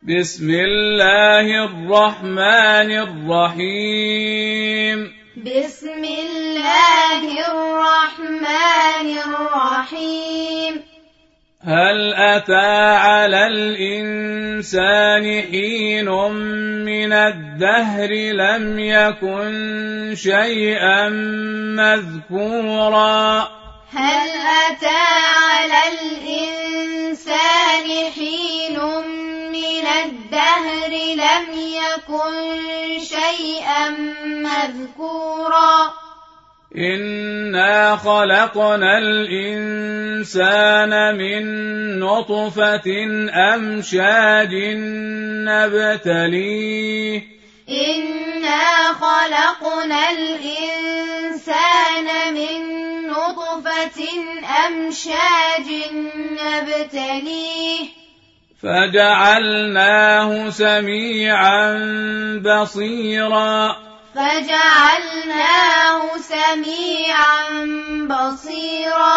بسم الله الرحمن الرحيم. بسم الله الرحمن الرحيم. هل أتى على الإنسان حين من الدهر لم يكن شيئا مذكورا. هل أتى على الإنسان حين من الدهر لم يكن شيئا مذكورا. إنا خلقنا الإنسان من نطفة أمشاج نبتليه. إنا خلقنا الإنسان من نطفة أمشاج نبتليه فجعلناه سميعا بصيرا. فجعلناه سميعا بصيرا.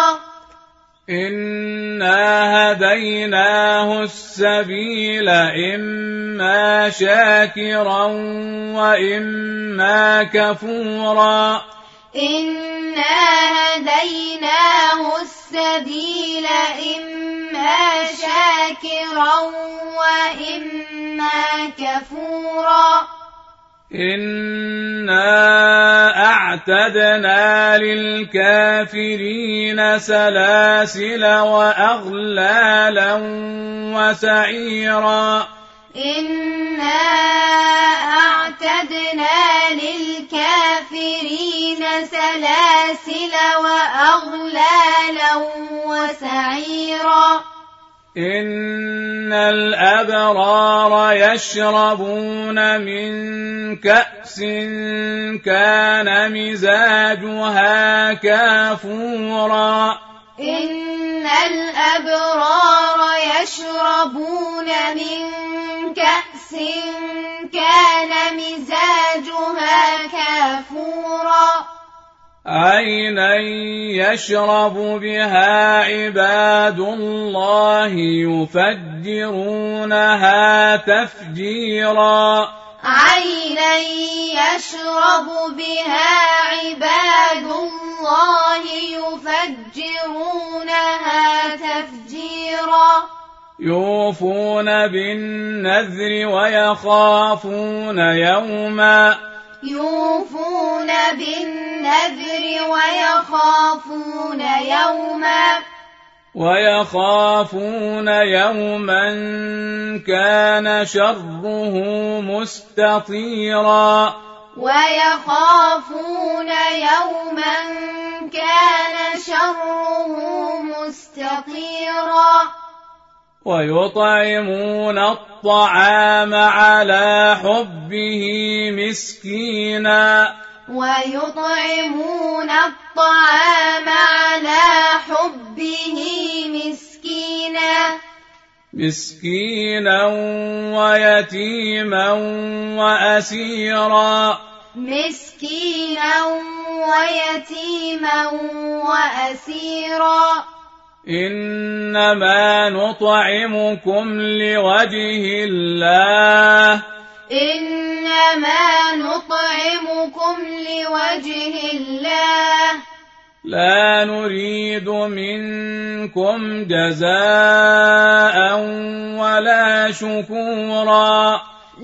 إنا هديناه السبيل إما شاكرا وإما كفورا. إنا هديناه السبيل إما شاكرا وإما كفورا. إنا أعتدنا للكافرين سلاسل وأغلالا وسعيرا. إنا أعتدنا للكافرين سلاسل وأغلالا وسعيرا. إن الأبرار يشربون من كأس كان مزاجها كافورا. إن الأبرار يشربون من كأس كان مزاجها كافورا. عينا يشرب بها عباد الله يفجرونها تفجيرا. عينا يشرب بها عباد الله يفجرونها تفجيرا. يوفون بالنذر ويخافون يوما. يوفون بالنذر ويخافون يوما كان شره مستطيرا. ويخافون يوما كان شره مستطيرا. ويطعمون الطعام على حبه مسكينا. ويطعمون الطعام على حبه مسكينا ويتيما وأسيرا. إنما نطعمكم لوجه الله. لا نريد منكم جزاء ولا شكورا.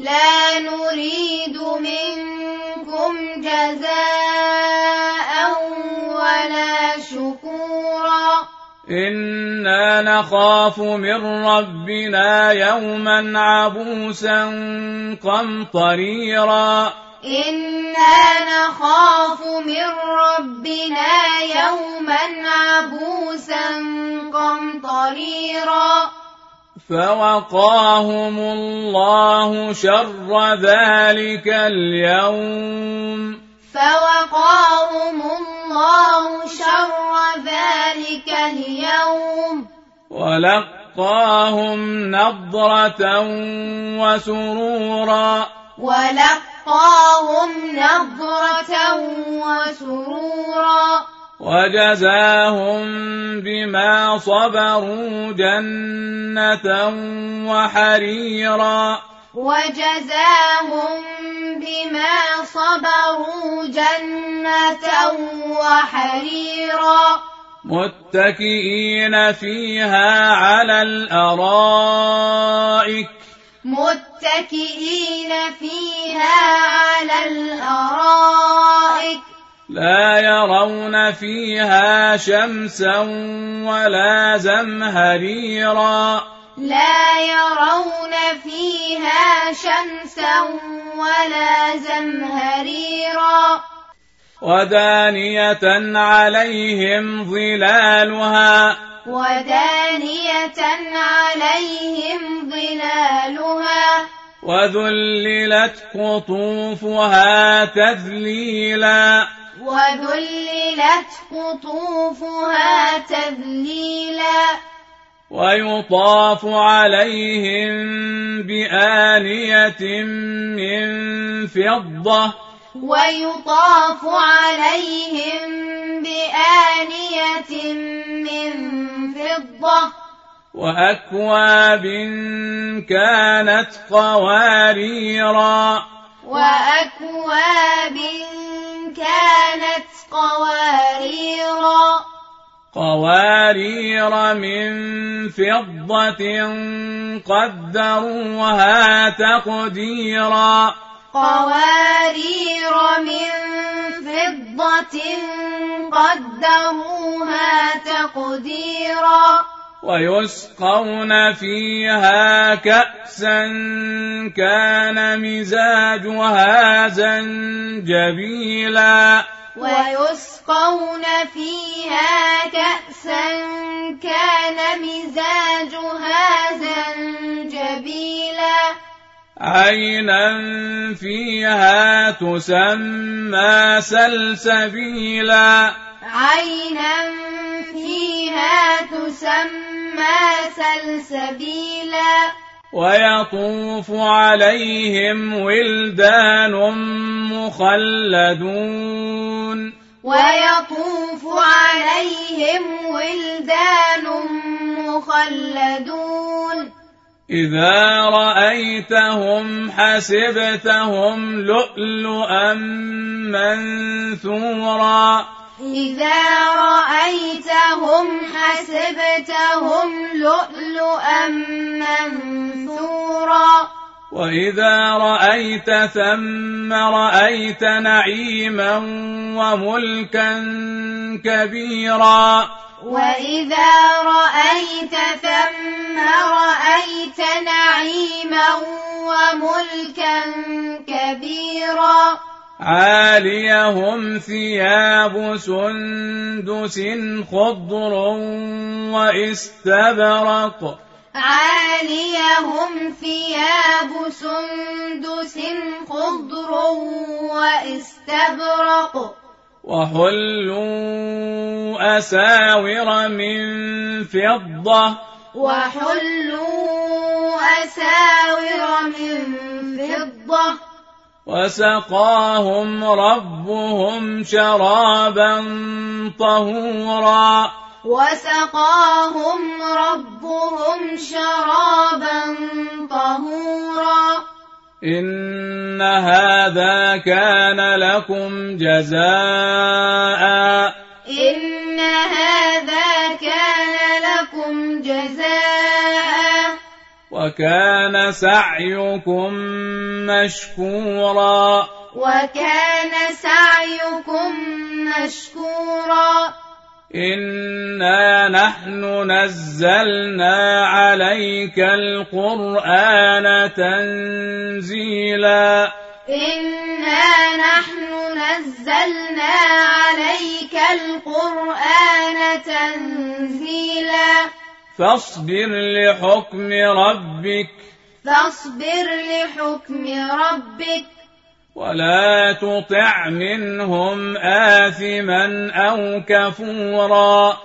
إنا نخاف من ربنا يوما عبوسا قمطريرا. فوقاهم الله شر ذلك اليوم. ولقاهم نضرة وسرورا. وجزاهم بما صبروا جنة وحريرا وجزاهم بما صبروا جنة وحريرا متكئين فيها على الأرائك لا يرون فيها شمسا ولا زمهريرا ودانية عليهم ظلالها وذللت قطوفها تذليلا ويطاف عليهم بآنية من فضة وأكواب كانت قواريرا قوارير من فضة قدروها تقديرا ويسقون فيها كأسا كان مزاجها زنجبيلا عينا فيها تسمى سلسبيلا ويطوف عليهم ولدان مخلدون إذا رأيتهم حسبتهم لؤلؤا منثورا وإذا رأيت ثم رأيت نعيما وملكا كبيرا عاليهم ثياب سندس خضر واستبرق وحلوا أساور من فضة وسقاهم ربهم شرابا طهورا إن هذا كان لكم جزاء وكان سعيكم مشكورا إنا نحن نزلنا عليك القرآن تنزيلا فاصبر لحكم ربك ولا تطع منهم آثما أو كفورا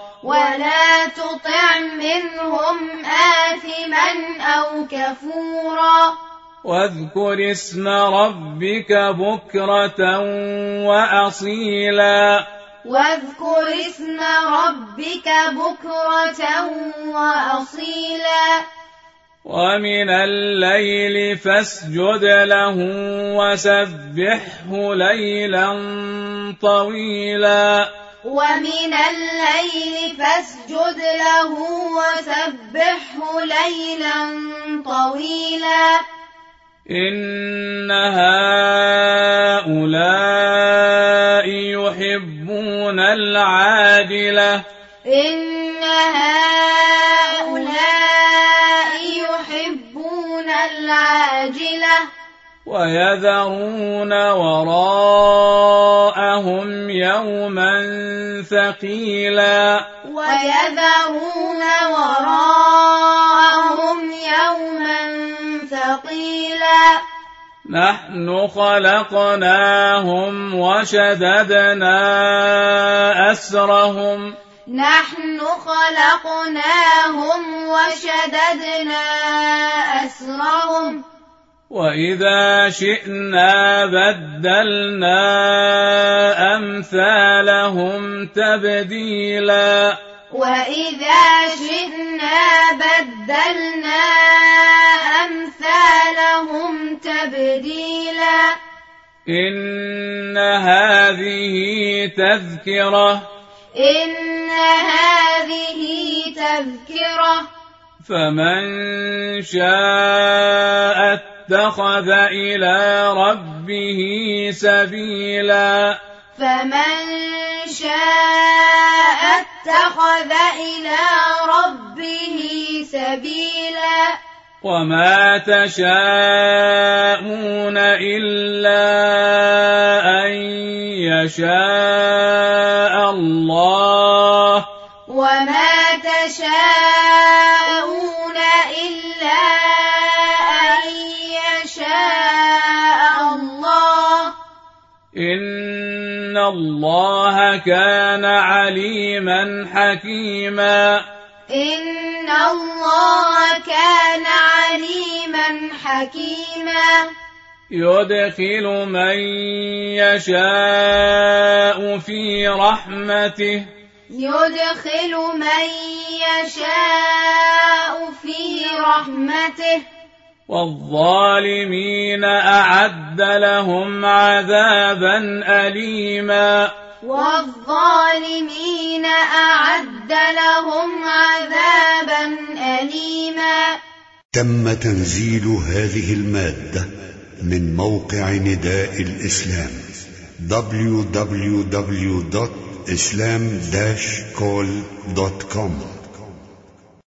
واذكر اسم ربك بكرة وأصيلا واذكر اسم ربك بكرة وأصيلا ومن الليل فاسجد له وسبحه ليلا طويلا ومن الليل فاسجد له وسبحه ليلا طويلا إن هؤلاء يحبون العاجلة إن هؤلاء يحبون العاجلة ويذرون وراءهم يوما ثقيلا ويذرون وراءهم يوما ثقيلا نحن خلقناهم وشددنا أسرهم نحن خلقناهم وشددنا أسرهم وإذا شئنا بدلنا أمثالهم تبديلا وإذا شئنا بدلنا أمثالهم تبديلا إن هذه تذكرة فمن شاء اتخذ إلى ربه سبيلا فمن شاء اتخذ إلى ربه سبيلا وما تشاءون إلا أن يشاء الله وما تشاءون إلا أن يشاء الله إن الله كان عليما حكيما إن الله كان عليما حكيما يدخل من يشاء في رحمته يدخل من يشاء في رحمته والظالمين أعد لهم عذابا أليما والظالمين أعد لهم عذابا أليما. تم تنزيل هذه المادة من موقع نداء الإسلام www.islam-call.com